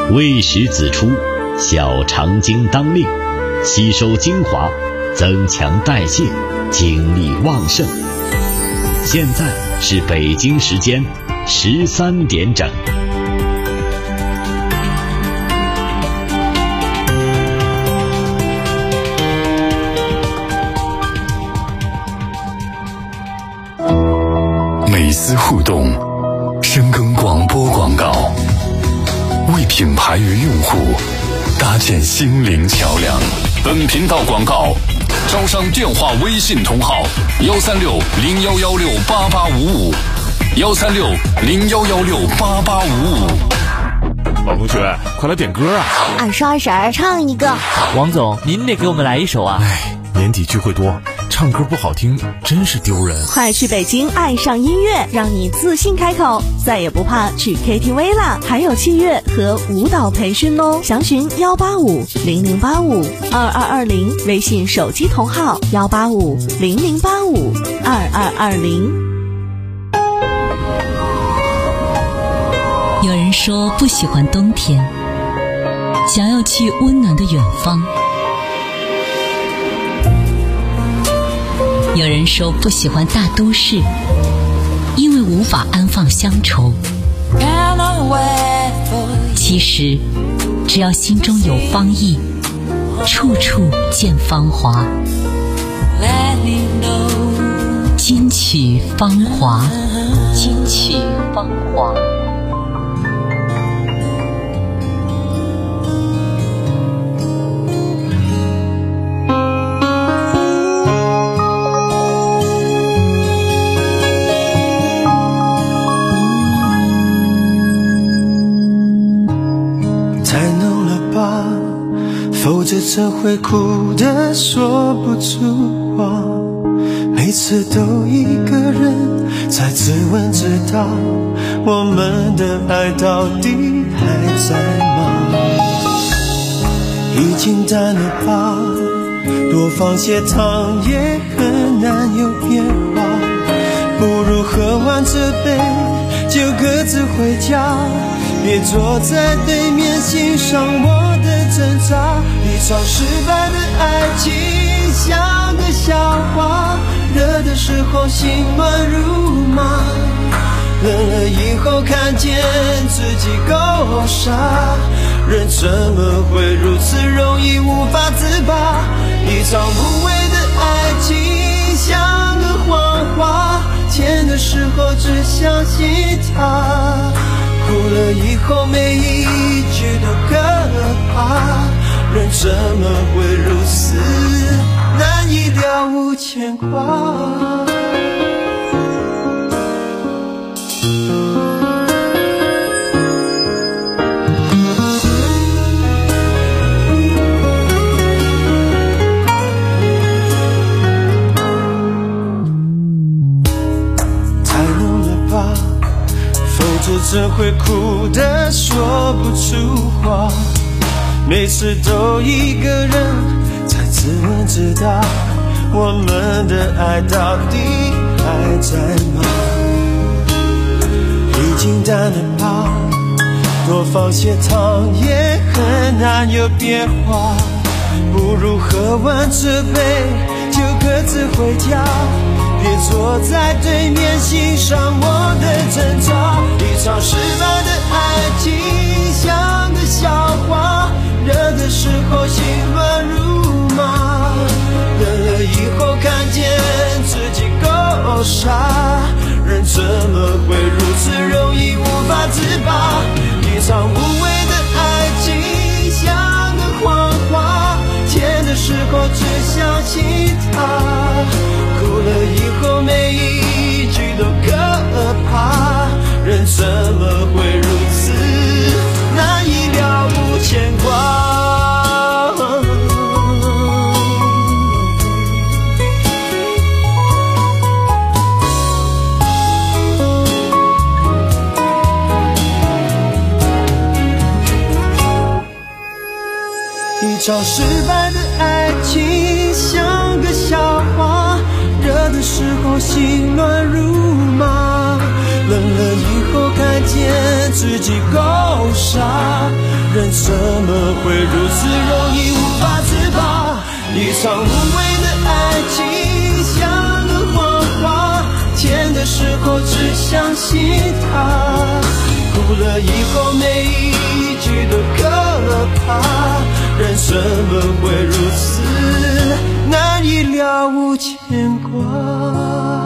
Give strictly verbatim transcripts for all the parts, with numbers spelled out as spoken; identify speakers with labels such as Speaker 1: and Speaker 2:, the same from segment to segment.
Speaker 1: 未时子出，小肠经当令，吸收精华，增强代谢，精力旺盛。现在是北京时间十三点整。
Speaker 2: 美思互动，深耕广播广告，为品牌与用户搭建心灵桥梁。本频道广告招商电话微信同号：幺三六零幺幺六八八五五，幺三六零幺幺六八八五五。
Speaker 3: 王同学，快来点歌啊！
Speaker 4: 二十二婶儿唱一个。
Speaker 5: 王总，您得给我们来一首啊！
Speaker 3: 哎，年底聚会多，唱歌不好听真是丢人。
Speaker 4: 快去北京爱上音乐，让你自信开口，再也不怕去 K T V 啦！还有器乐和舞蹈培训哦，详询幺八五零零八五二二二零，微信手机同号幺八五零零八五二二二零。
Speaker 6: 有人说不喜欢冬天，想要去温暖的远方。有人说不喜欢大都市，因为无法安放乡愁。其实只要心中有芳意，处处见芳华。金曲芳华，金曲芳华。
Speaker 7: 否则只会哭得说不出话，每次都一个人在自问自答，我们的爱到底还在吗？已经淡了吧，多放些糖也很难有变化，不如喝完这杯就各自回家，别坐在对面欣赏我的挣扎。一场失败的爱情像个笑话，热的时候心乱如麻，冷了以后看见自己够傻，人怎么会如此容易无法自拔？一场无谓的爱情像个谎话，甜的时候只相信它，哭了以后每一句都可怕，人怎么会如此难以了无牵挂？太浓了吧，否则怎会哭得说不出话？每次都一个人在自问自答，我们的爱到底还在吗？已经淡了吧，多放些糖也很难有变化，不如喝完这杯就各自回家，别坐在对面欣赏我的挣扎。一场失败的爱情像个笑话，热的时候心乱如麻，冷了以后看见自己够傻，人怎么会如此容易无法自拔？一场无谓的爱情像个谎话，甜的时候只相信它，哭了以后每一句都可怕，人怎么会如此难以了无牵挂？一场失败的爱情像个笑话，热的时候心乱如麻，冷了以后看见自己够傻， 人怎么会如此容易无法自拔？一场无谓的爱情像个谎话，甜的时候只相信它，哭了以后每一句都可怕。人怎么会如此难以了无牵挂？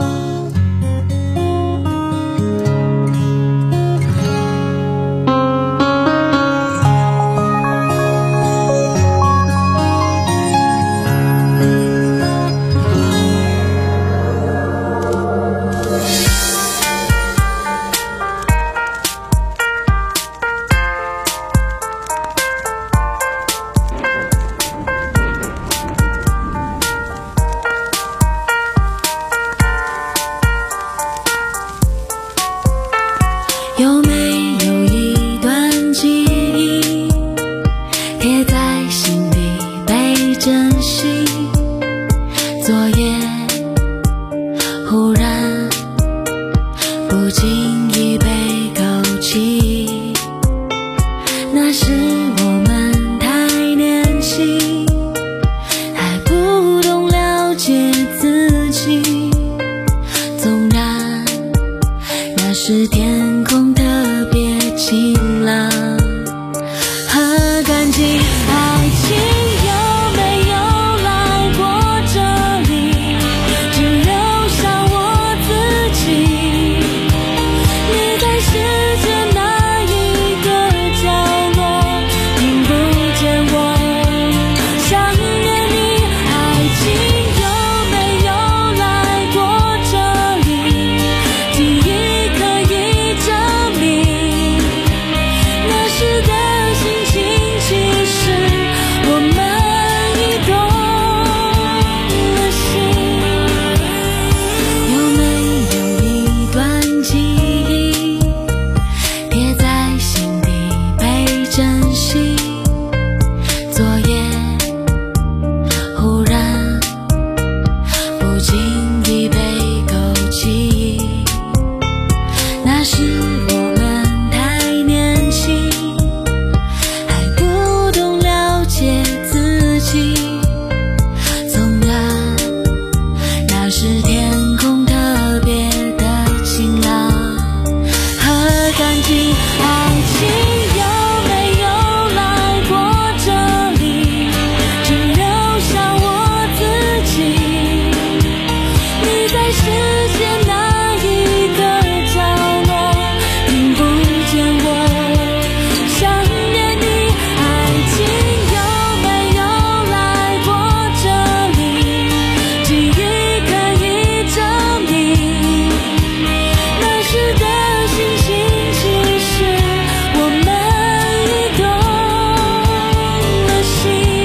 Speaker 8: 有没有一段记忆贴在心底被珍惜？昨夜忽然不经意被勾起，那时我们太年轻，还不懂了解自己。纵然那时天空特别晴朗和干净，爱情有没有来过这里，只留下我自己。你在世界哪一个角落，听不见我想念你。爱情有没有来过这里，记忆可以证明，那时的心情其实我们已懂了心。有没有一段记忆贴在心底被珍惜？昨夜忽然不经意被勾起，那时我们太年轻，还不懂了解自己。纵然那时天空特别的晴朗和干净，爱情有没有来过这里，只留下我自己。你在世界哪一个角落，听不见我想念你。爱情有没有来过这里，记忆可以证明，那时的心情其实我们已懂了心。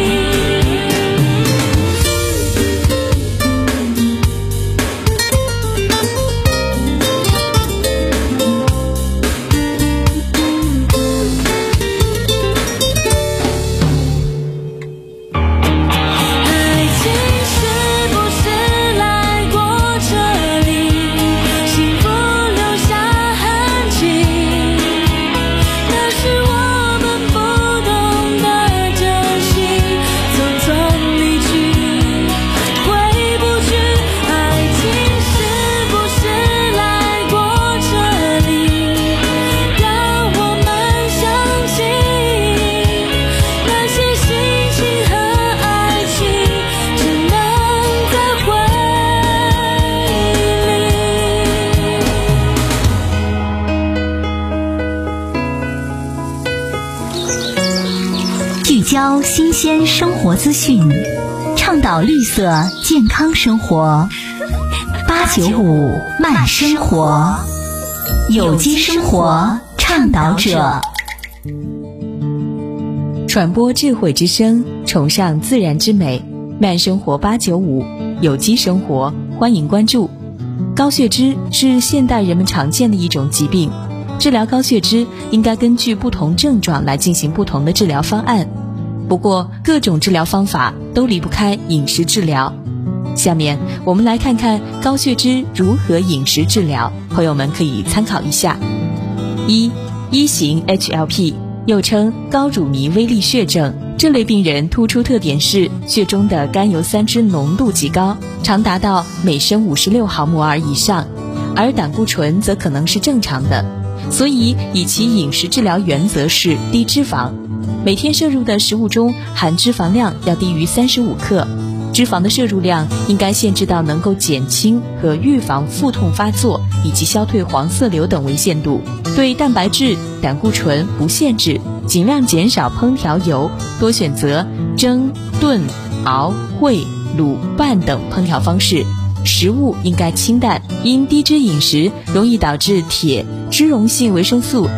Speaker 8: 爱情是不是来过这里，幸福留下痕迹？那是我们不懂得珍惜，匆匆离去，回不去。爱情是不是来过这里，让我们想起那些心情和爱情，只能在回
Speaker 6: 忆里。聚焦新鲜生活资讯，倡导绿色健康生活。八九五慢生活，有机生活倡导者。传播智慧之声，崇尚自然之美。慢生活八九五，有机生活，欢迎关注。高血脂是现代人们常见的一种疾病，治疗高血脂应该根据不同症状来进行不同的治疗方案。不过，各种治疗方法都离不开饮食治疗。下面我们来看看高血脂如何饮食治疗，朋友们可以参考一下。一、一型 H L P 又称高乳糜微粒血症。这类病人突出特点是血中的甘油三酯浓度极高，常达到每升五十六毫摩尔以上，而胆固醇则可能是正常的，所以以其饮食治疗原则是低脂肪，每天摄入的食物中含脂肪量要低于三十五克，脂肪的摄入量应该限制到能够减轻和预防腹痛发作以及消退黄色瘤等为限度。对蛋白质、胆固醇不限制，尽量减少烹调油，多选择蒸、炖、熬、烩、卤、拌等烹调方式。食物应该清淡，因低脂饮食容易导致铁、脂溶性维生素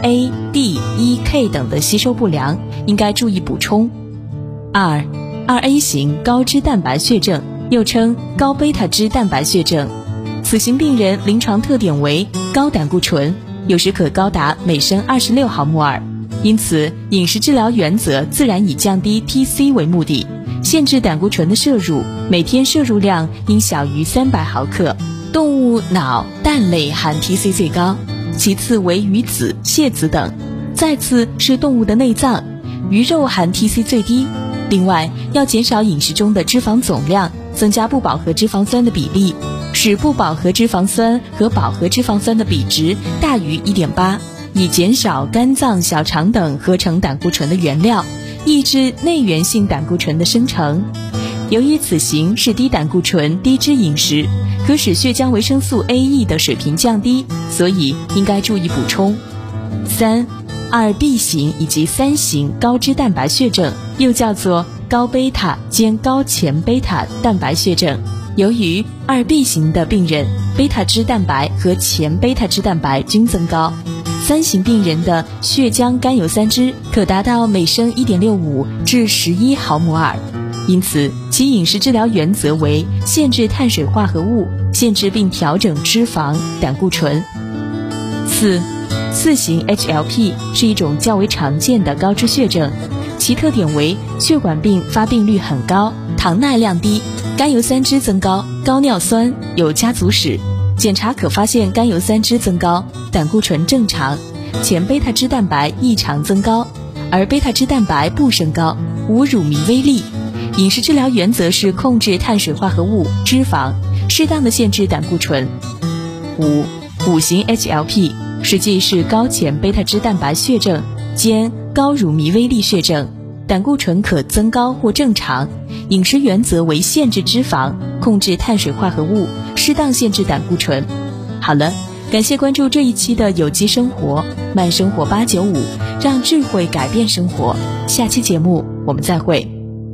Speaker 6: A、D、E、K 等的吸收不良，应该注意补充。二、二 A 型高脂蛋白血症，又称高贝塔脂蛋白血症。此型病人临床特点为高胆固醇，有时可高达每升二十六毫摩尔，因此饮食治疗原则自然以降低 T C 为目的，限制胆固醇的摄入，每天摄入量应小于三百毫克。动物脑、蛋类含 T C 最高，其次为鱼子、蟹子等，再次是动物的内脏，鱼肉含 T C 最低。另外，要减少饮食中的脂肪总量，增加不饱和脂肪酸的比例，使不饱和脂肪酸和饱和脂肪酸的比值大于 一点八， 以减少肝脏、小肠等合成胆固醇的原料，抑制内源性胆固醇的生成。由于此型是低胆固醇、低脂饮食，可使血浆维生素 A、E 的水平降低，所以应该注意补充。三、二 B 型以及三型高脂蛋白血症，又叫做高贝塔兼高前贝塔蛋白血症。由于二 B 型的病人贝塔脂蛋白和前贝塔脂蛋白均增高，三型病人的血浆甘油三酯可达到每升 一点六五 至十一毫摩尔，因此其饮食治疗原则为限制碳水化合物，限制并调整脂肪、胆固醇。四、四型 H L P 是一种较为常见的高脂血症，其特点为血管病发病率很高，糖耐量低，甘油三酯增高，高尿酸，有家族史。检查可发现甘油三酯增高，胆固醇正常，前贝塔脂蛋白异常增高，而贝塔脂蛋白不升高，无乳糜微粒。饮食治疗原则是控制碳水化合物、脂肪，适当的限制胆固醇。五、五型 H L P 实际是高前贝塔脂蛋白血症兼高乳糜微粒血症，胆固醇可增高或正常，饮食原则为限制脂肪，控制碳水化合物，适当限制胆固醇。好了，感谢关注这一期的有机生活慢生活八九五，让智慧改变生活。下期节目我们再会。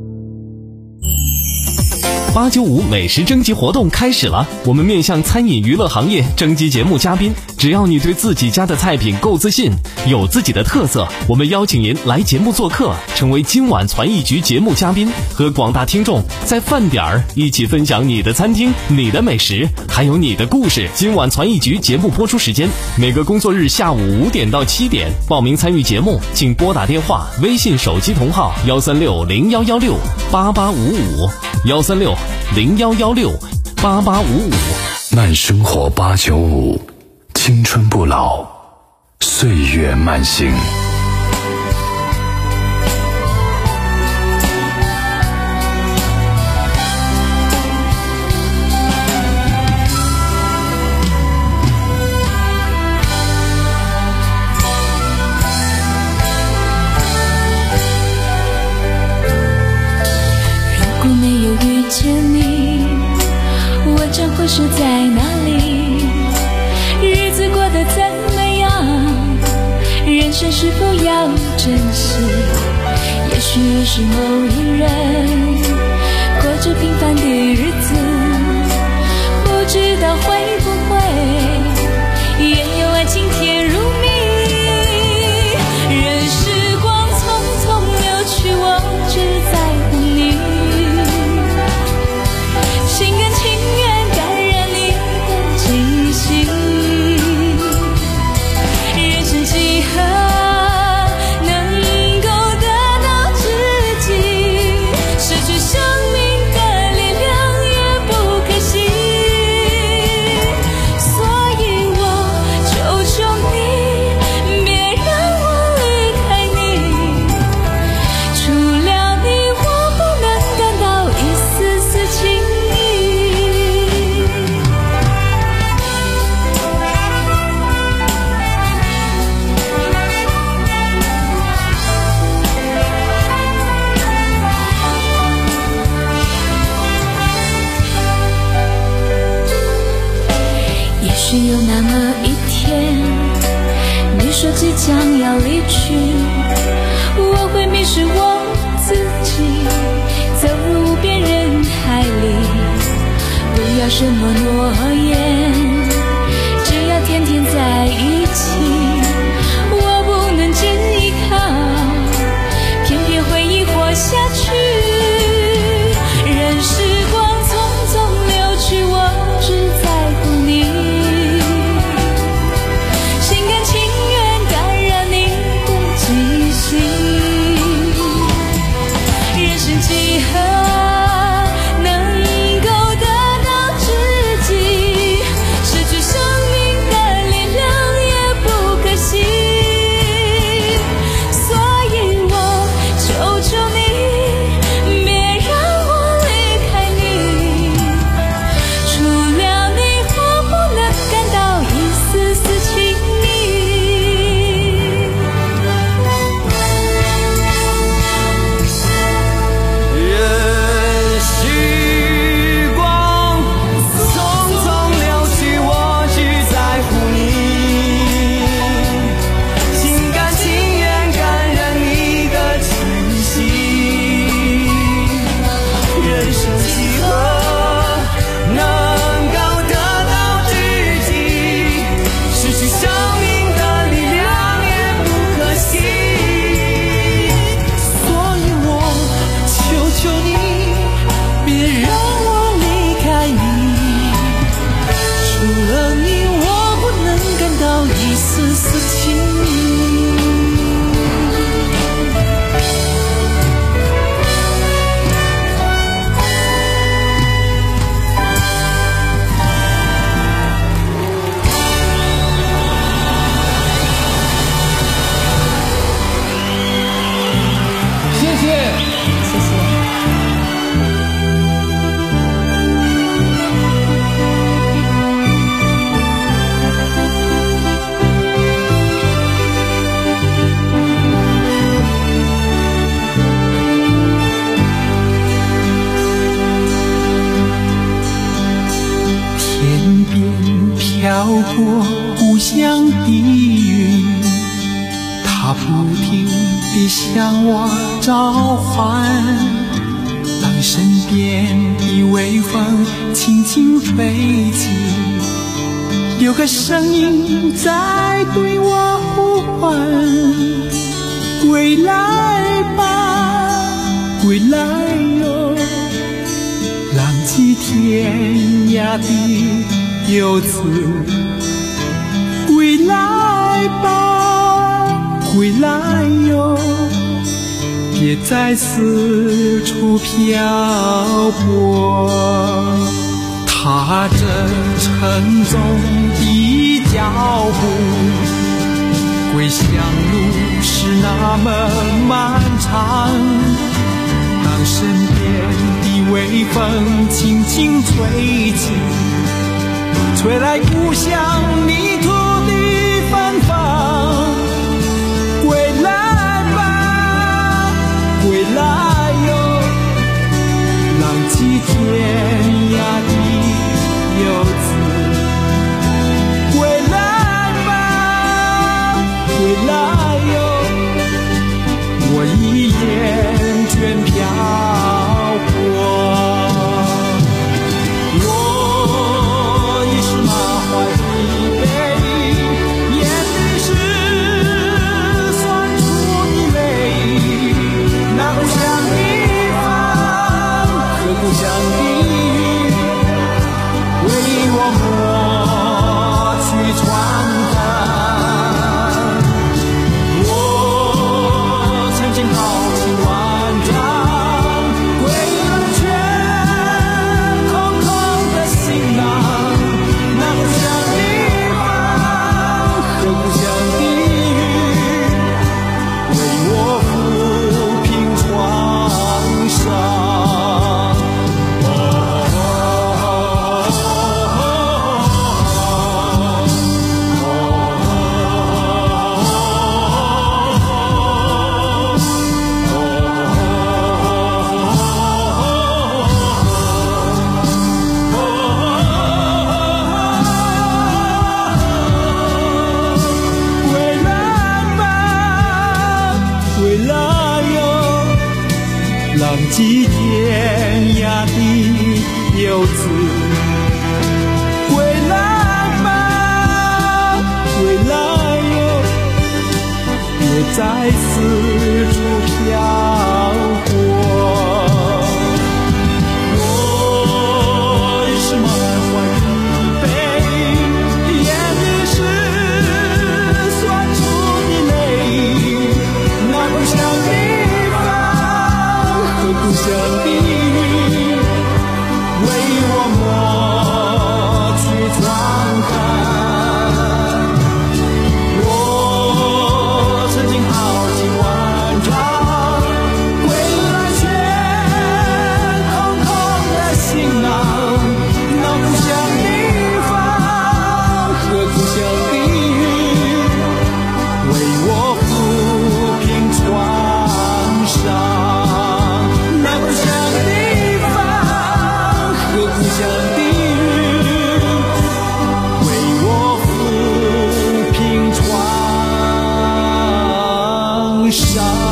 Speaker 9: 八九五美食征集活动开始了，我们面向餐饮娱乐行业征集节目嘉宾，只要你对自己家的菜品够自信，有自己的特色，我们邀请您来节目做客，成为今晚传艺局节目嘉宾，和广大听众在饭点儿一起分享你的餐厅、你的美食，还有你的故事。今晚传艺局节目播出时间每个工作日下午五点到七点，报名参与节目请拨打电话、微信手机同号幺三六零幺幺六八八五五幺三六零幺幺六八八五五。
Speaker 2: 慢生活八九五，青春不老，岁月慢行。
Speaker 8: 如果没有遇见你，我将会是在哪里？日子过得怎么样？人生是否要珍惜？也许认识某一人，过着平凡的日子，不知道会不会也有爱情甜如蜜。任时光匆匆流去，我只在乎你，心甘情愿感染你的气息。人生几何能够得到知己，失去生命的力量， 即将要离去，我会迷失我自己，走入无边人海里。不要什么诺言，只要天天在一起。我不能只依靠，偏偏回忆活下去。任时光匆匆流去，我只在乎你，心甘情愿感染你的气息。人生几何能够得到知己，失去生命的力量也不可惜。所以我求求你，别让我离开你，除了你我不能感到一丝丝情意。
Speaker 7: 任时光匆匆流去，我只在乎你，心甘情愿感染你的气息。人生几何能够得到知己，失去生命的力量也不可惜。所以我求求你，别让我离开你，除了你我不能感到一丝丝情意。谢谢。
Speaker 8: 谢谢。
Speaker 7: 天边飘过故乡的云，它不停地向我召唤。当身边的微风轻轻吹起，有个声音在对我呼唤：归来吧，归来哟，浪迹天涯的游子，归来吧，归来哟，别再四处漂泊。踏着沉重的脚步，归乡路是那么漫长。当身边的微风轻轻吹起，吹来故乡泥土的芬芳。归来吧，归来哟，浪迹天涯的游子。归来吧，归来哟，我已厌倦漂泊。我已是满怀疲惫，眼里是酸楚的泪。那故乡的风和故乡的雨，为我抹去创痕。 浪迹天涯的游子，归来吧，归来哟，别再四处漂泊。我是满怀疲惫，眼里是酸楚的泪，那故乡的风和故乡的雨，为我抹去创痕。我曾经豪情万丈，归来却空空的行囊，那故乡的风和故乡的雨，为我抚平创伤。那故乡的风和故乡的雨，为我抚平创伤。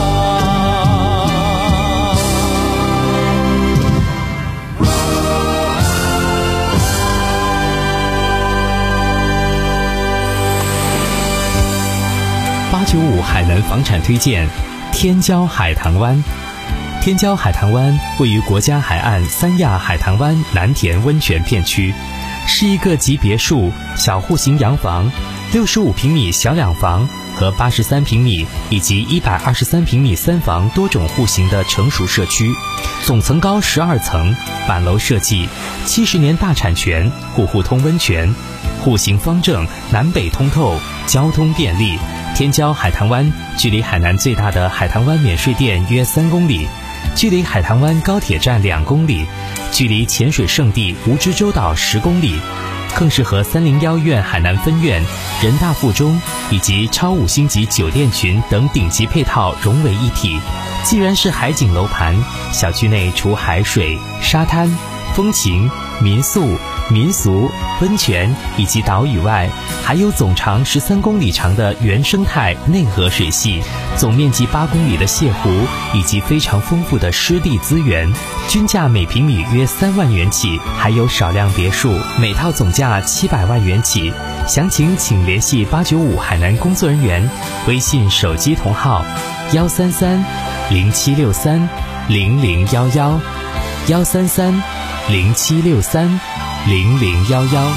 Speaker 9: 八九五海南房产推荐：天骄海棠湾。天骄海棠湾位于国家海岸三亚海棠湾南田温泉片区，是一个集别墅、小户型洋房、六十五平米小两房和八十三平米以及一百二十三平米三房多种户型的成熟社区，总层高十二层，板楼设计，七十年大产权，户户通温泉，户型方正，南北通透，交通便利。天骄海棠湾距离海南最大的海棠湾免税店约三公里，距离海棠湾高铁站两公里，距离潜水圣地蜈支洲岛十公里，更是和三零幺院海南分院、人大附中以及超五星级酒店群等顶级配套融为一体。既然是海景楼盘，小区内除海水、沙滩、风情、民宿、民俗、温泉以及岛屿外，还有总长十三公里长的原生态内河水系，总面积八公里的泻湖，以及非常丰富的湿地资源，均价每平米约三万元起，还有少量别墅，每套总价七百万元起。详情请联系八九五海南工作人员，微信手机同号幺三三零七六三零零幺幺幺三三零七六三零零幺幺。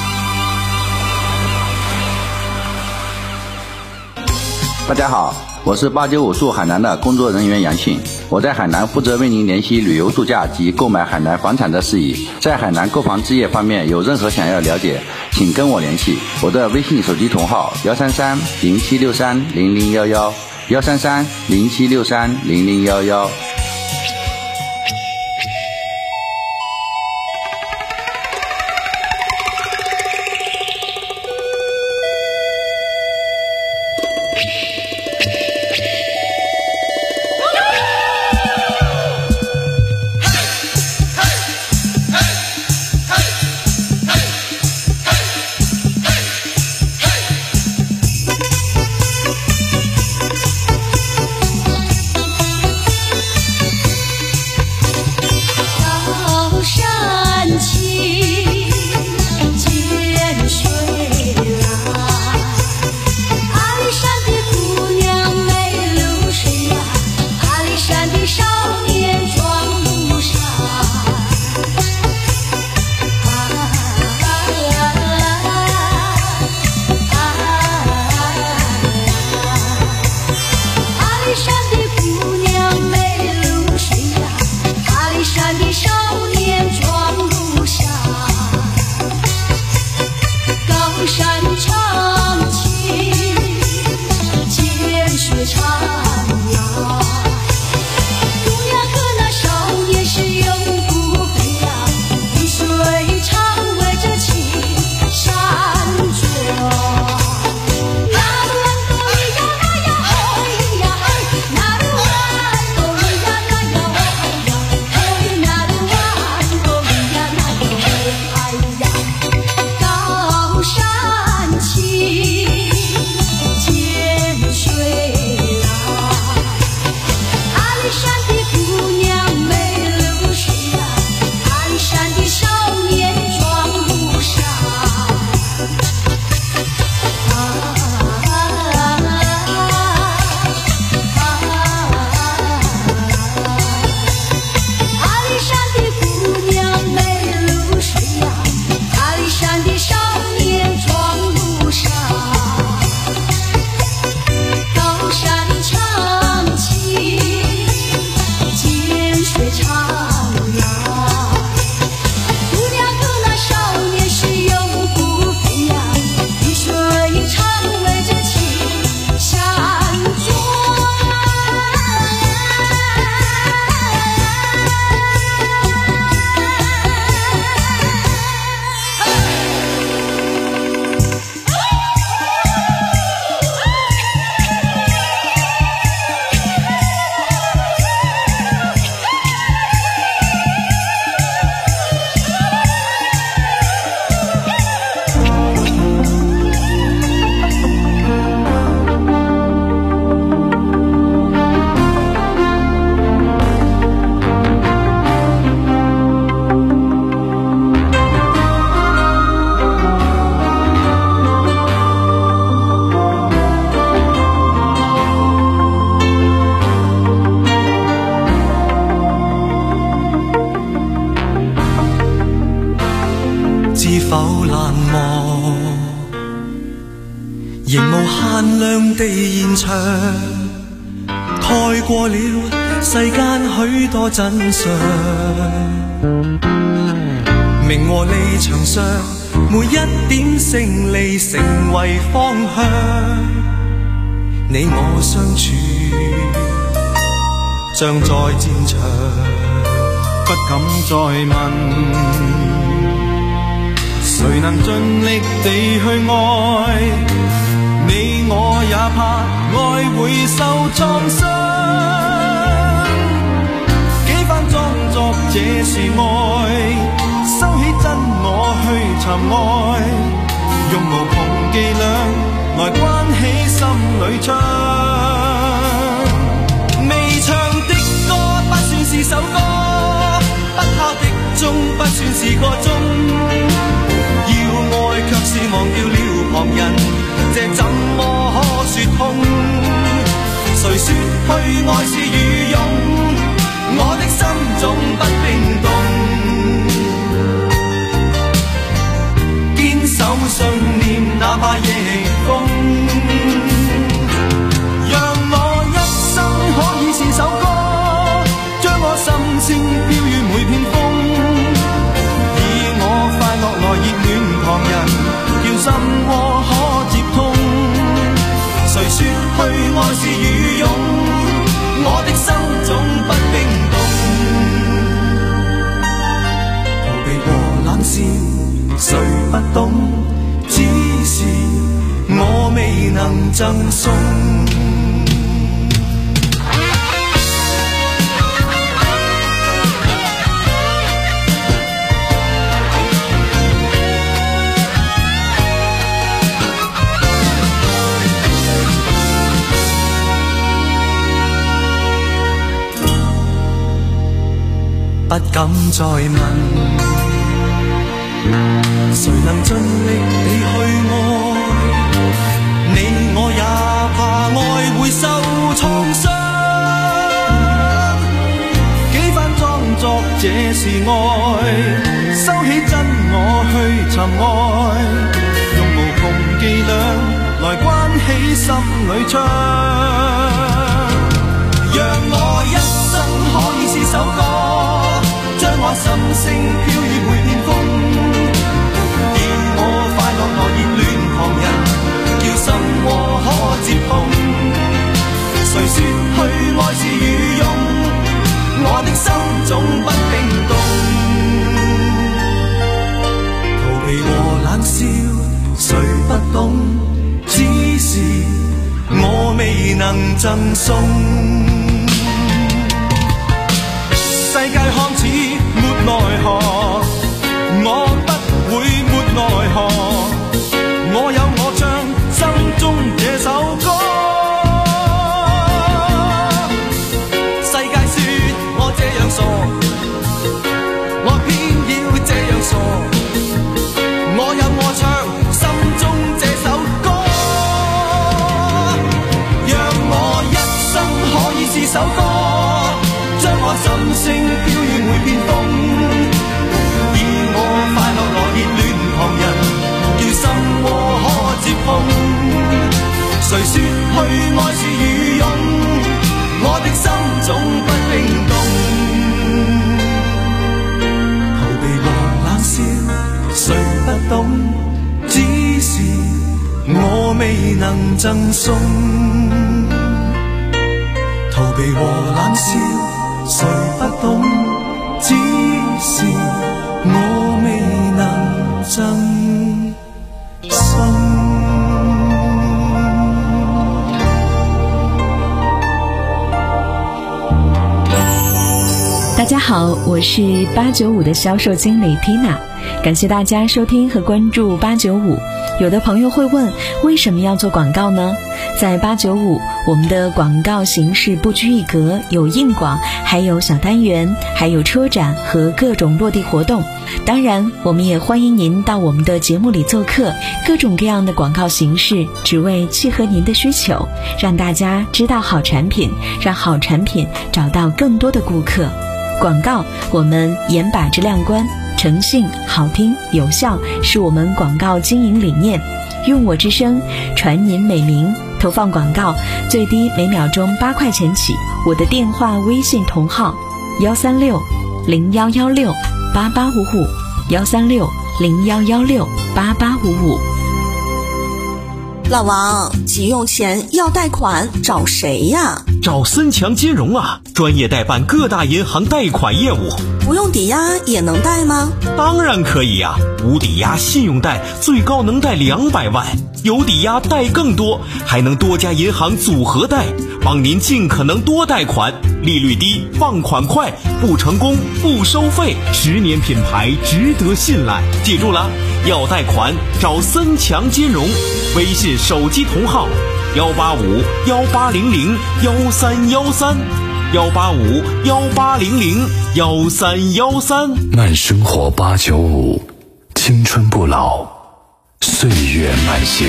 Speaker 10: 大家好，我是八九五住海南的工作人员杨庆，我在海南负责为您联系旅游度假及购买海南房产的事宜。在海南购房置业方面有任何想要了解，请跟我联系，我的微信手机同号幺三三零七六三零零幺幺幺三三零七六三零零幺幺。
Speaker 7: 場，蓋過了世間許多真相。名和利場上每一點勝利成為方向，你我相處像在戰場，不敢再問誰能盡力地去愛，你我也怕愛會受創傷，幾番裝作這是愛，收起真我去尋愛，用無窮伎倆來關起心裏窗。未唱的歌不算是首歌，不敲的鐘不算是個鐘，要愛卻是忘掉了旁人，這怎麼可說通？誰說去愛是羽絨，我的心總不冰凍，堅守信念哪怕逆風，讓我一生可以是首歌，將我心聲飄於每片風，以我快樂來熱暖旁人，叫心窩可接通。誰說去愛是羽絨，我的心總不冰凍，逃避和冷笑誰不懂，只是我未能贈送。不敢再問誰能盡力地去愛，你我也怕愛會受創傷，幾番裝作這是愛，收起真我去尋愛，用無窮伎倆來關起心裏窗，讓我一生可以是首歌，將我心聲飄於每片風，以我快樂來熱暖旁人，叫心窩可接通。誰說去愛是羽絨，我的心總不冰凍，逃避和冷笑誰不懂，只是我未能贈送。世界看似沒奈何，我不會沒奈何，我有我唱心中這首歌。世界說我這樣傻，我偏要這樣傻，我有我唱心中這首歌，讓我一生可以是首歌，將我心聲飄於每片風，以我快樂來熱暖旁人，叫心窩可接碰。誰說去愛是羽絨，我的心總不冰凍，逃避和冷笑誰不懂，只是我未能贈送。逃避和冷笑誰不懂，只是我未能贈送。
Speaker 6: 大家好，我是八九五的销售经理 Tina， 感谢大家收听和关注八九五。有的朋友会问，为什么要做广告呢？在八九五，我们的广告形式不拘一格，有硬广，还有小单元，还有车展和各种落地活动。当然，我们也欢迎您到我们的节目里做客，各种各样的广告形式，只为契合您的需求，让大家知道好产品，让好产品找到更多的顾客。广告，我们严把质量关，诚信、好听、有效是我们广告经营理念。用我之声，传您美名， 投放广告最低每秒钟八块钱起。我的电话微信同号幺三六零幺幺六八八五五幺三六零幺幺六八八五五。
Speaker 4: 老王，急用钱要贷款找谁呀？
Speaker 11: 找森强金融啊，专业代办各大银行贷款业务。
Speaker 4: 不用抵押也能贷吗？
Speaker 11: 当然可以呀、啊，无抵押信用贷最高能贷两百万，有抵押贷更多，还能多家银行组合贷，帮您尽可能多贷款，利率低，放款快，不成功不收费，十年品牌值得信赖。记住了，要贷款找森强金融，微信手机同号幺八五幺八零零幺三幺三幺八五幺八零零幺三幺三。
Speaker 2: 慢生活八九五，青春不老，岁月慢行。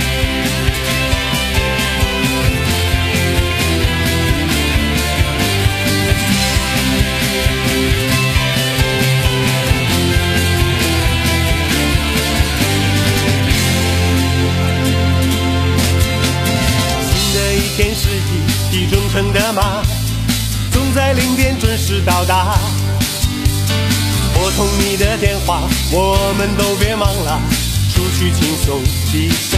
Speaker 7: 天是一匹忠诚的马，总在零点准时到达。拨通你的电话，我们都别忙了，出去轻松一下。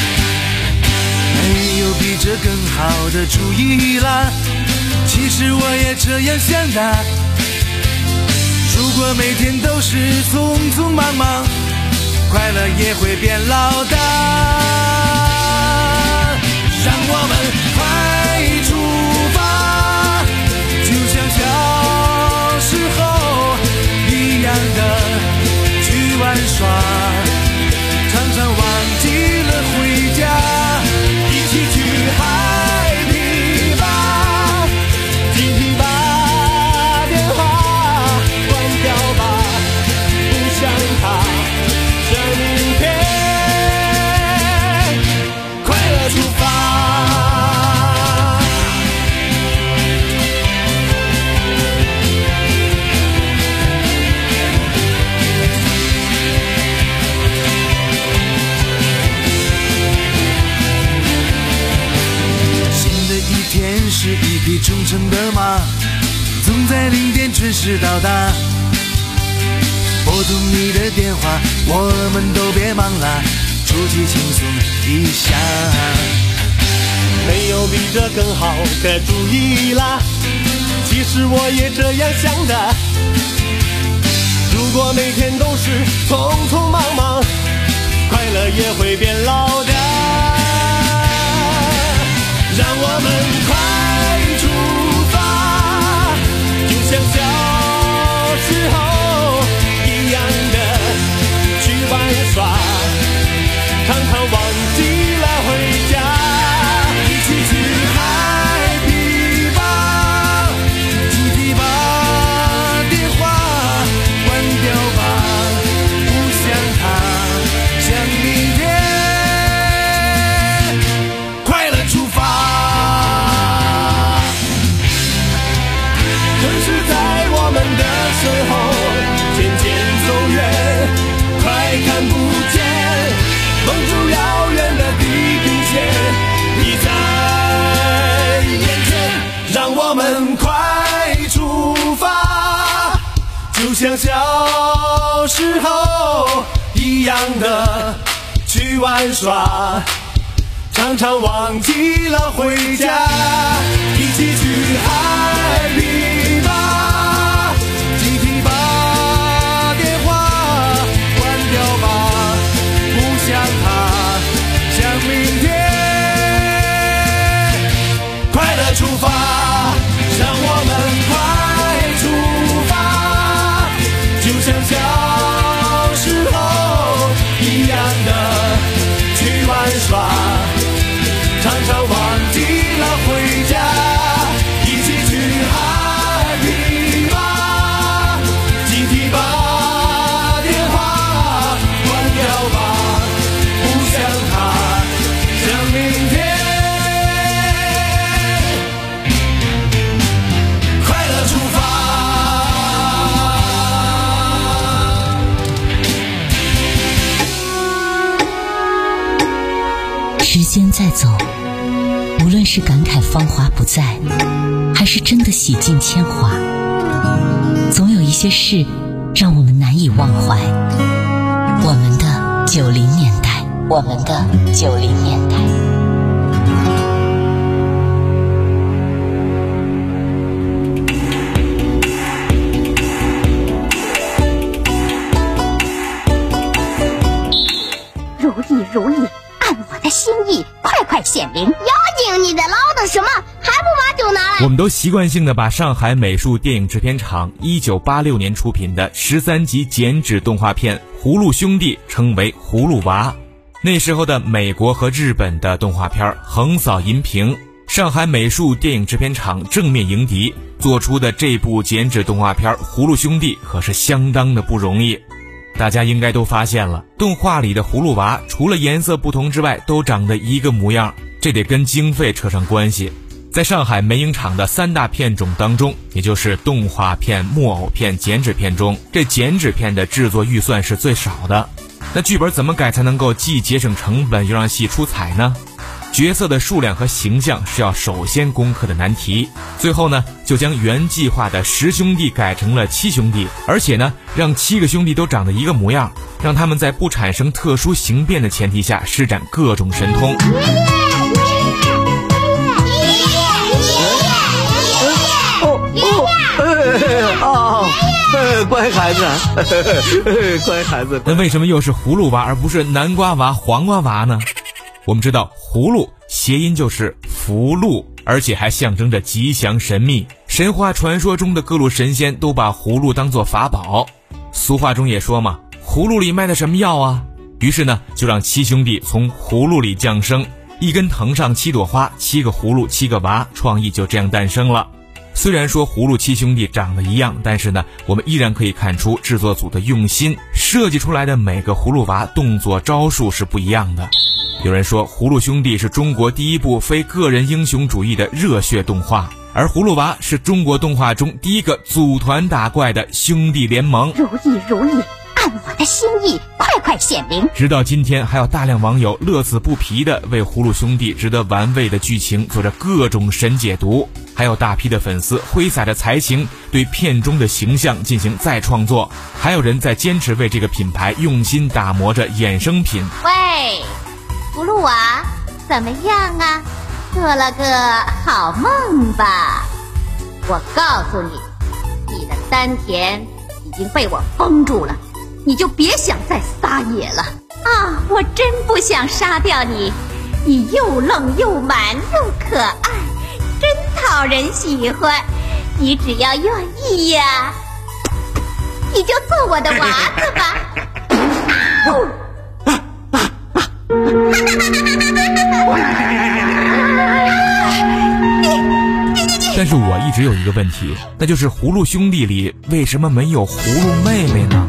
Speaker 12: 没有比这更好的主意啦，其实我也这样想的。如果每天都是匆匆忙忙，快乐也会变老的。让我们快出发，就像小时候一样的去玩耍，常常忘记了回家，一起去海堤吧，集体把电话关掉吧，不想他这明天快乐出发。是一匹忠诚的马，总在零点准时到达。拨通你的电话，我们都别忙了，出去轻松一下。
Speaker 7: 没有比这更好的主意啦，其实我也这样想的。如果每天都是匆匆忙忙，快乐也会变老的。让我们快出发，就像小时候一样的去玩耍，常常忘记了回家，一起去海堤吧，集体把电话关掉吧，不想他想明天快乐出发。我们的身后渐渐走远，快看不见，蒙住遥远的地平线已在眼前。让我们快出发，就像小时候一样的去玩耍，常常忘记了回家，一起去海堤吧，出发，让我们快出发，就像小时候一样的去玩耍，常常忘记了回家，一起去海堤吧，集体把电话关掉吧，不想他想明天
Speaker 13: 时间在走， 是感慨芳华不再，还是真的洗尽铅华？总有一些事让我们难以忘怀。我们的九零年代，我们的九零年代。
Speaker 14: 如意如意，按我的心意，快快显灵。
Speaker 15: 妖精，你在唠叨什么？还不把酒拿来？
Speaker 16: 我们都习惯性的把上海美术电影制片厂一九八六年出品的十三集剪纸动画片《葫芦兄弟》称为葫芦娃。那时候的美国和日本的动画片横扫银屏，上海美术电影制片厂正面迎敌，做出的这部剪纸动画片《葫芦兄弟》可是相当的不容易。大家应该都发现了，动画里的葫芦娃除了颜色不同之外，都长得一个模样，这得跟经费扯上关系。在上海美影厂的三大片种当中，也就是动画片、木偶片、剪纸片中，这剪纸片的制作预算是最少的。那剧本怎么改才能够既节省成本又让戏出彩呢？角色的数量和形象是要首先攻克的难题，最后呢，就将原计划的十兄弟改成了七兄弟，而且呢，让七个兄弟都长得一个模样，让他们在不产生特殊形变的前提下施展各种神通。
Speaker 17: 哦，乖孩子，乖孩子。
Speaker 16: 那为什么又是葫芦娃而不是南瓜娃、黄瓜娃呢？我们知道葫芦谐音就是福禄，而且还象征着吉祥神秘。神话传说中的各路神仙都把葫芦当作法宝。俗话中也说嘛，葫芦里卖的什么药啊？于是呢，就让七兄弟从葫芦里降生，一根藤上七朵花，七个葫芦七个娃，创意就这样诞生了。虽然说葫芦七兄弟长得一样，但是呢，我们依然可以看出制作组的用心，设计出来的每个葫芦娃动作招数是不一样的。有人说葫芦兄弟是中国第一部非个人英雄主义的热血动画，而葫芦娃是中国动画中第一个组团打怪的兄弟联盟。
Speaker 14: 如意如意，按我的心意，快快显灵。
Speaker 16: 直到今天，还有大量网友乐此不疲地为葫芦兄弟值得玩味的剧情做着各种神解读，还有大批的粉丝挥洒着才情对片中的形象进行再创作，还有人在坚持为这个品牌用心打磨着衍生品。
Speaker 14: 喂，葫芦娃怎么样啊？做了个好梦吧？我告诉你，你的丹田已经被我封住了，你就别想再撒野了啊！我真不想杀掉你，你又愣又蛮又可爱，真讨人喜欢。你只要愿意呀，你就做我的娃子吧。
Speaker 16: 但是我一直有一个问题，那就是葫芦兄弟里为什么没有葫芦妹妹呢？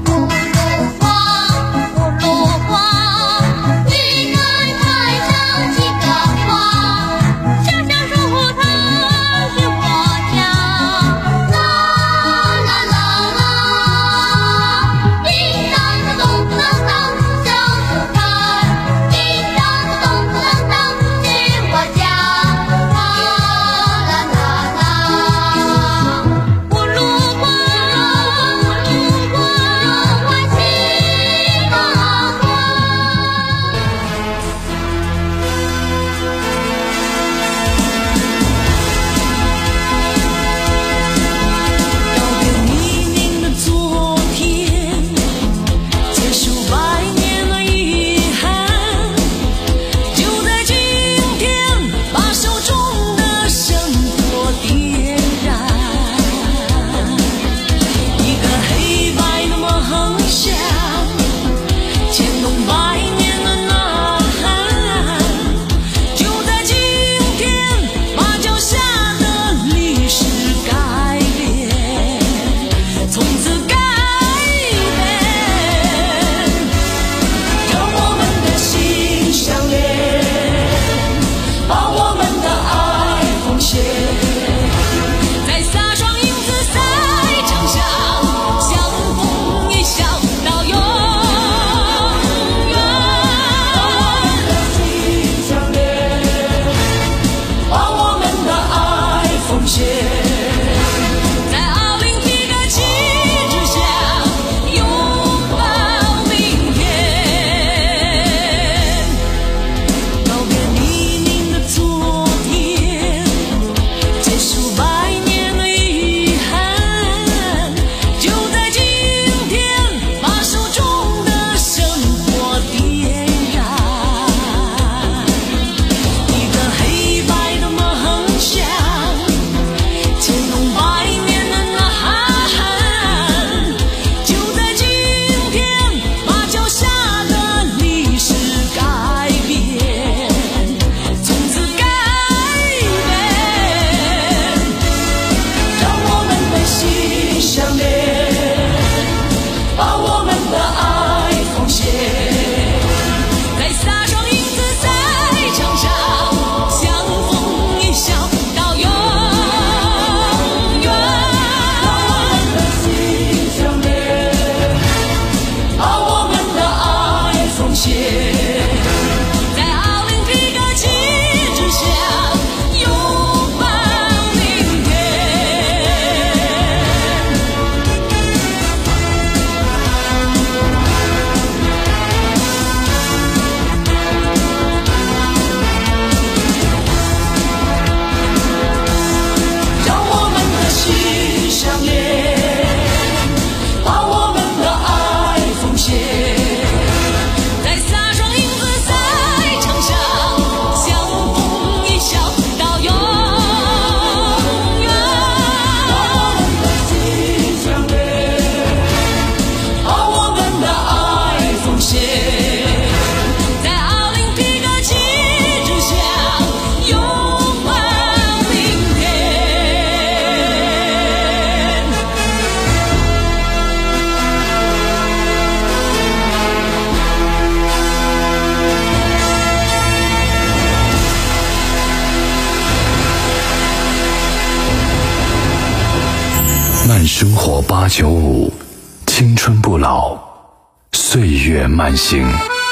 Speaker 2: 慢生活八九五，青春不老，岁月慢行。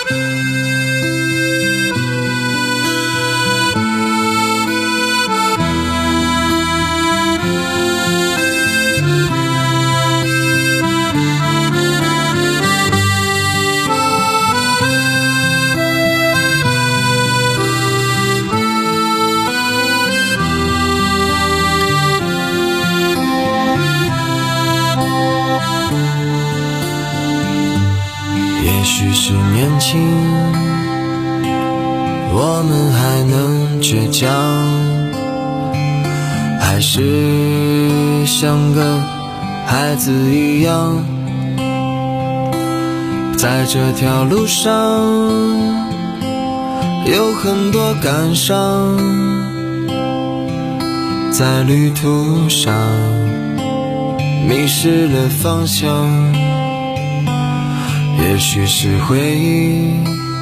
Speaker 7: 也许是年轻，我们还能倔强，还是像个孩子一样，在这条路上有很多感伤，在旅途上迷失了方向。也许是回忆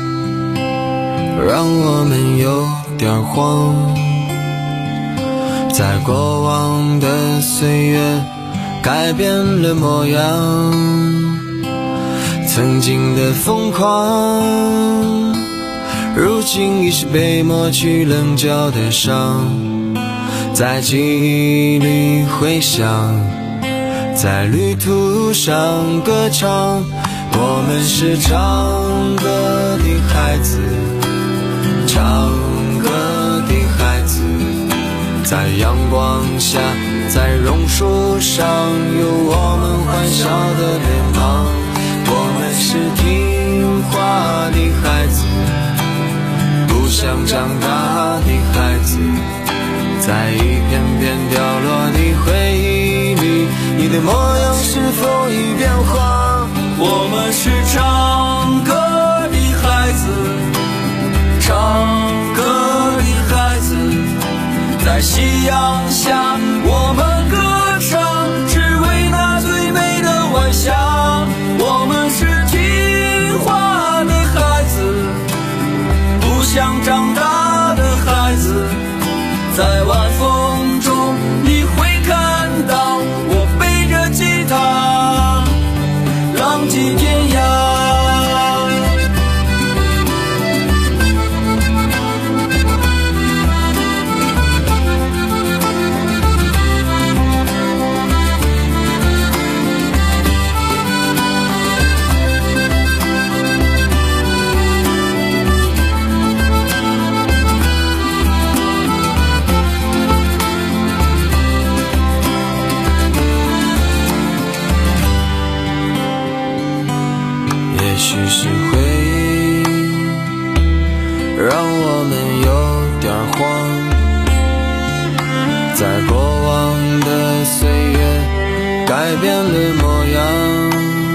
Speaker 7: 让我们有点慌，在过往的岁月改变了模样，曾经的疯狂如今已是被抹去棱角的伤，在记忆里回响，在旅途上歌唱。我们是唱歌的孩子，唱歌的孩子，在阳光下，在榕树上，有我们欢笑的脸庞。我们是听话的孩子，不想长大的孩子，在一片片掉落的回忆里，你的模样是否已变化？我们是唱歌的孩子，唱歌的孩子，在夕阳下我们歌唱，只为那最美的晚霞。我们是听话的孩子，不想长大的孩子，在晚风中你会看到我背着吉他浪迹天涯。也许是回忆让我们有点慌，在过往的岁月改变了模样，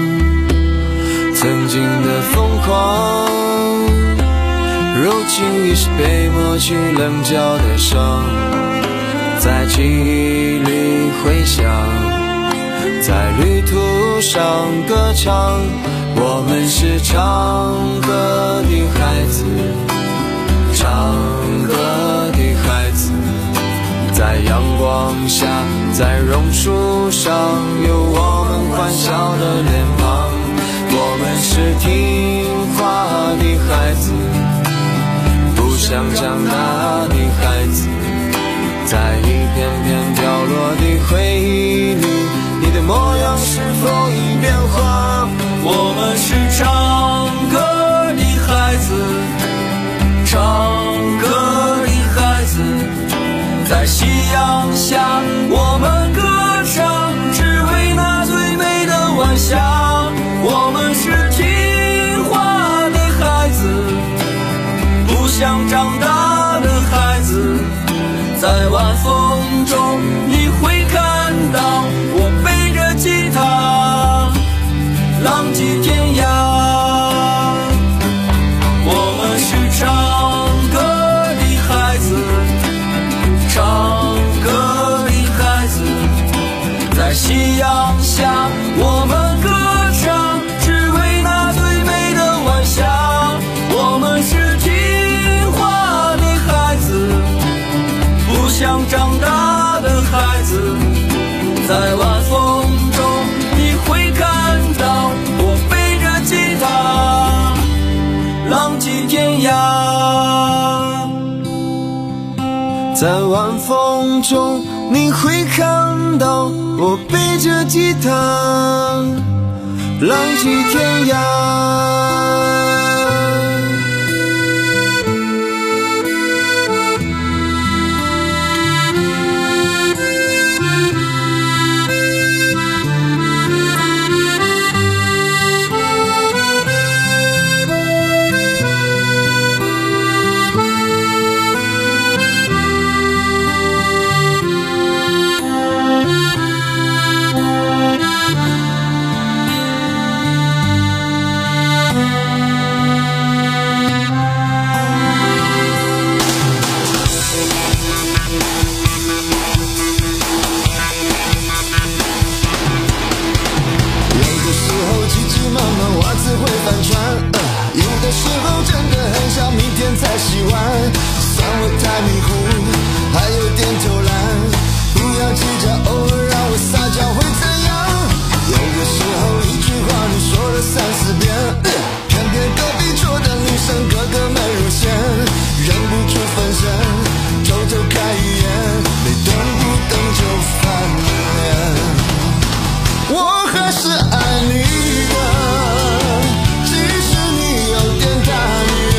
Speaker 7: 曾经的疯狂如今已是被抹去棱角的伤，在记忆里回响，在旅途上歌唱。我们是唱歌的孩子，唱歌的孩子，在阳光下，在榕树上，有我们欢笑的脸庞。我们是听话的孩子，不想长大的孩子，在一片片掉落的回忆里，你的模样是否已变化？我们是唱歌的孩子，唱歌的孩子，在夕阳下我们歌唱，只为那最美的晚霞。我们是听话的孩子，不想长大的孩子，在晚风中你会看到我背着吉他浪迹天涯。我们是唱歌的孩子，唱歌的孩子，在夕阳下我们歌唱，只为那最美的晚霞。我们是听话的孩子，不想长大的孩子，在晚风在晚风中你会看到我背着吉他浪迹天涯。
Speaker 12: 才洗完，算我太迷糊，还有点偷懒。不要计较，偶尔让我撒娇会怎样？有的时候一句话你说了三四遍，偏偏隔壁桌的女生个个美如仙，忍不住分神，偷偷看一眼，没动不动就翻脸。我还是爱你的，即使你有点大女人。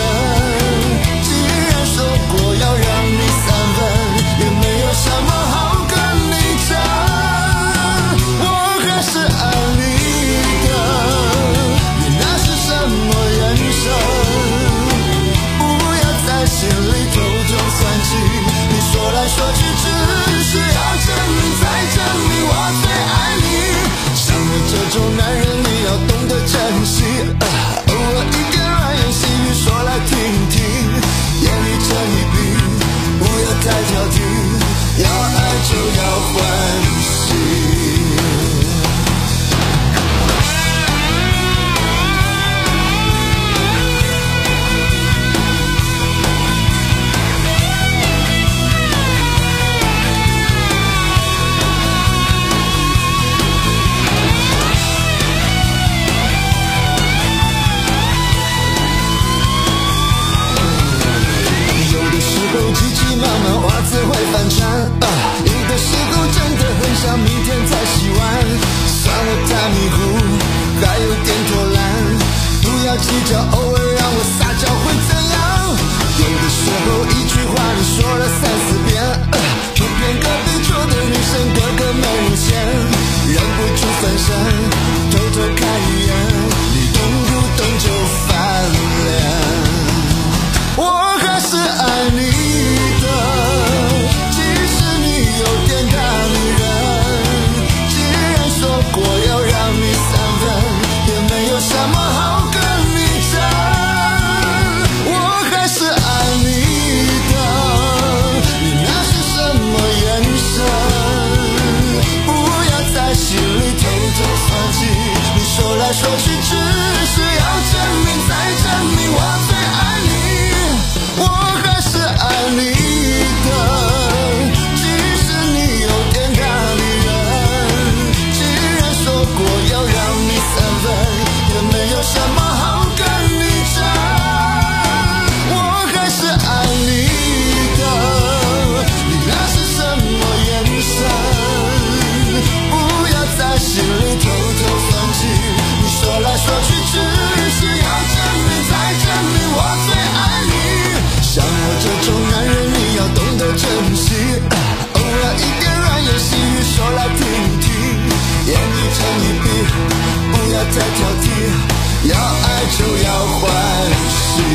Speaker 12: 什么好跟你讲？我还是爱你的，你那是什么眼神？不要在心里偷偷算计，你说来说去只是要证明再证明我最爱你。像我这种男人你要懂得珍惜，啊、偶尔一点软言细语说来听听，眼里这一笔不要太挑剔，要爱就要欢喜。有的时候急急忙忙袜子会翻船，啊有的时候真的很想明天才洗完，算我太迷糊，还有点偷懒。不要计较，偶尔让我撒娇会怎样？有的时候一句话你说了三四遍，呃、偏偏隔壁桌的女生个个美如仙，忍不住分神，偷偷看一眼，你动不动就翻脸。我还是爱你的，即使你有点大女人。既然说过要让你三分，也没有什么好跟你讲。我还是爱你的，你那是什么眼神？不要在心里偷偷算计，你说来说去只是要证明再证明我最爱你。我还是爱你的，即使你有点大女人。既然说过要让你三分，也没有什么好跟你讲。我还是爱你的，你那是什么眼神？不要在心里偷偷算计，你说来说去只是要证明再证明我最爱你。像我这种男人你要懂得珍惜，啊、偶尔一点软言细语说来听听，眼一睁一闭不要太挑剔，要爱就要欢喜。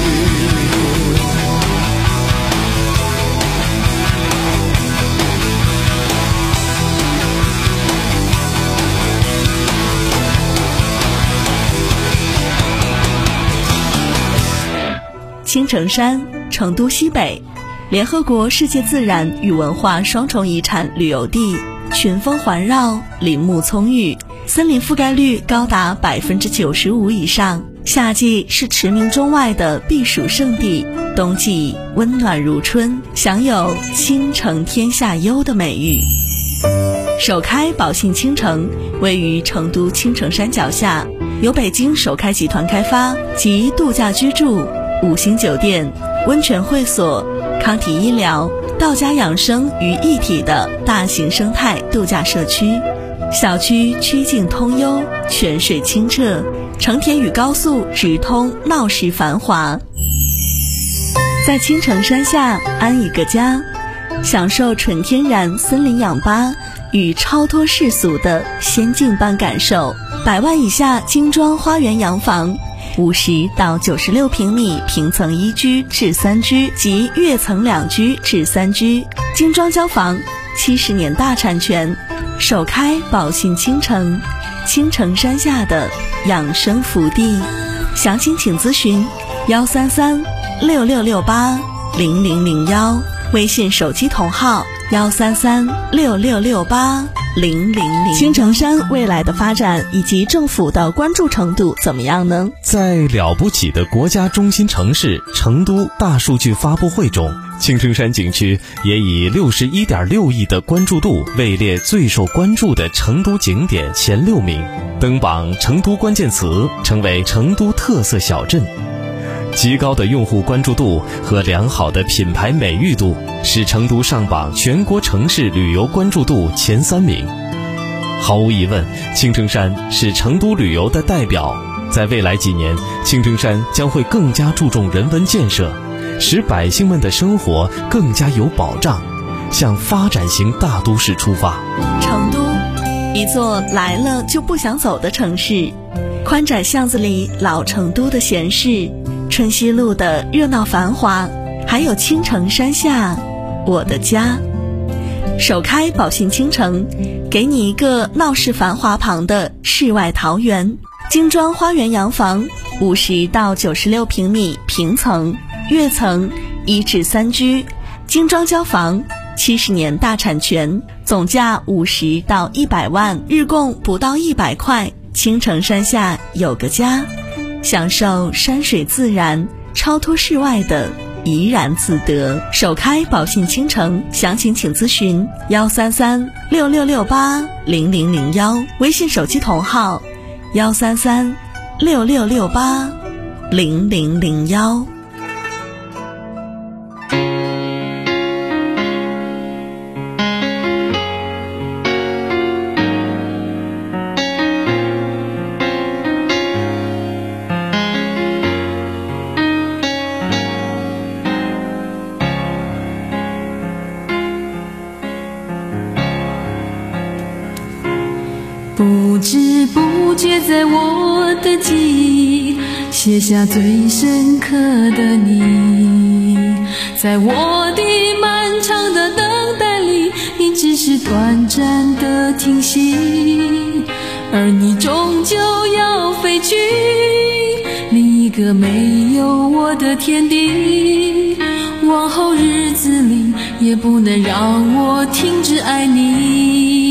Speaker 4: 青城山，成都西北，联合国世界自然与文化双重遗产旅游地，群峰环绕，林木葱郁，森林覆盖率高达百分之九十五以上。夏季是驰名中外的避暑胜地，冬季温暖如春，享有青城天下优的美誉。首开宝信青城位于成都青城山脚下，由北京首开集团开发，集度假居住、五星酒店、温泉会所、康体医疗、 道家养生于一体的大型生态度假社区。小区曲径通幽，泉水清澈，成田与高速直通，闹市繁华。在青城山下安一个家，享受纯天然森林氧吧与超脱世俗的仙境般感受。百万以下精装花园洋房，五十到九十六平米平层一居至三居及跃层两居至三居，精装交房，七十年大产权，首开宝信青城，青城山下的养生福地。详情请咨询幺三三六六六八零零零幺，微信手机同号幺三三六六六八零零零。青城山未来的发展以及政府的关注程度怎么样呢？
Speaker 9: 在了不起的国家中心城市成都大数据发布会中，青城山景区也以六十一点六亿的关注度位列最受关注的成都景点前六名，登榜成都关键词，成为成都特色小镇。极高的用户关注度和良好的品牌美誉度，使成都上榜全国城市旅游关注度前三名。毫无疑问，青城山是成都旅游的代表。在未来几年，青城山将会更加注重人文建设，使百姓们的生活更加有保障，向发展型大都市出发。
Speaker 4: 成都，一座来了就不想走的城市。宽窄巷子里老成都的闲适，春熙路的热闹繁华，还有青城山下我的家。首开宝信青城，给你一个闹市繁华旁的世外桃源。精装花园洋房，五十到九十六平米平层，跃层一至三居，精装交房，七十年大产权，总价五十到一百万，日供不到一百块。青城山下有个家，享受山水自然，超脱世外的怡然自得。首开宝信青城，详情请咨询幺三三六六六八零零零幺，微信手机同号幺三三六六六八零零零幺。
Speaker 8: 不知不觉在我的记忆写下最深刻的你，在我的漫长的等待里，你只是短暂的停息，而你终究要飞去另一个没有我的天地，往后日子里也不能让我停止爱你。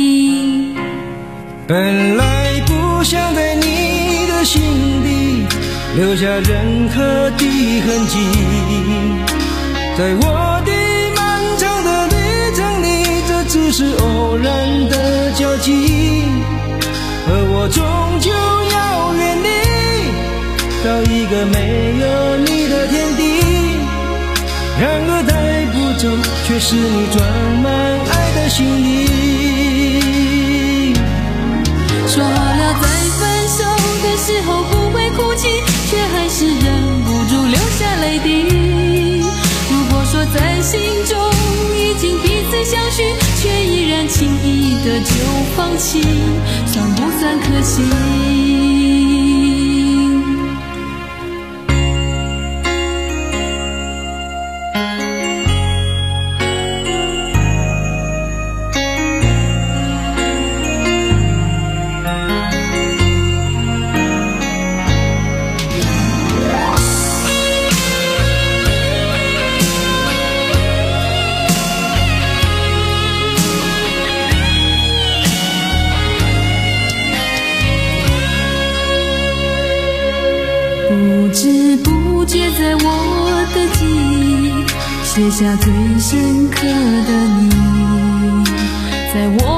Speaker 12: 本来不想在你的心底留下任何的痕迹，在我的漫长的旅程里，这只是偶然的交集，而我终究要远离到一个没有你的天地，然而带不走却是你装满爱的行李。
Speaker 8: 说好了在分手的时候不会哭泣，却还是忍不住流下泪滴。如果说在心中已经彼此相许，却依然轻易的就放弃，算不算可惜？不知不觉在我的记忆写下最深刻的你，在我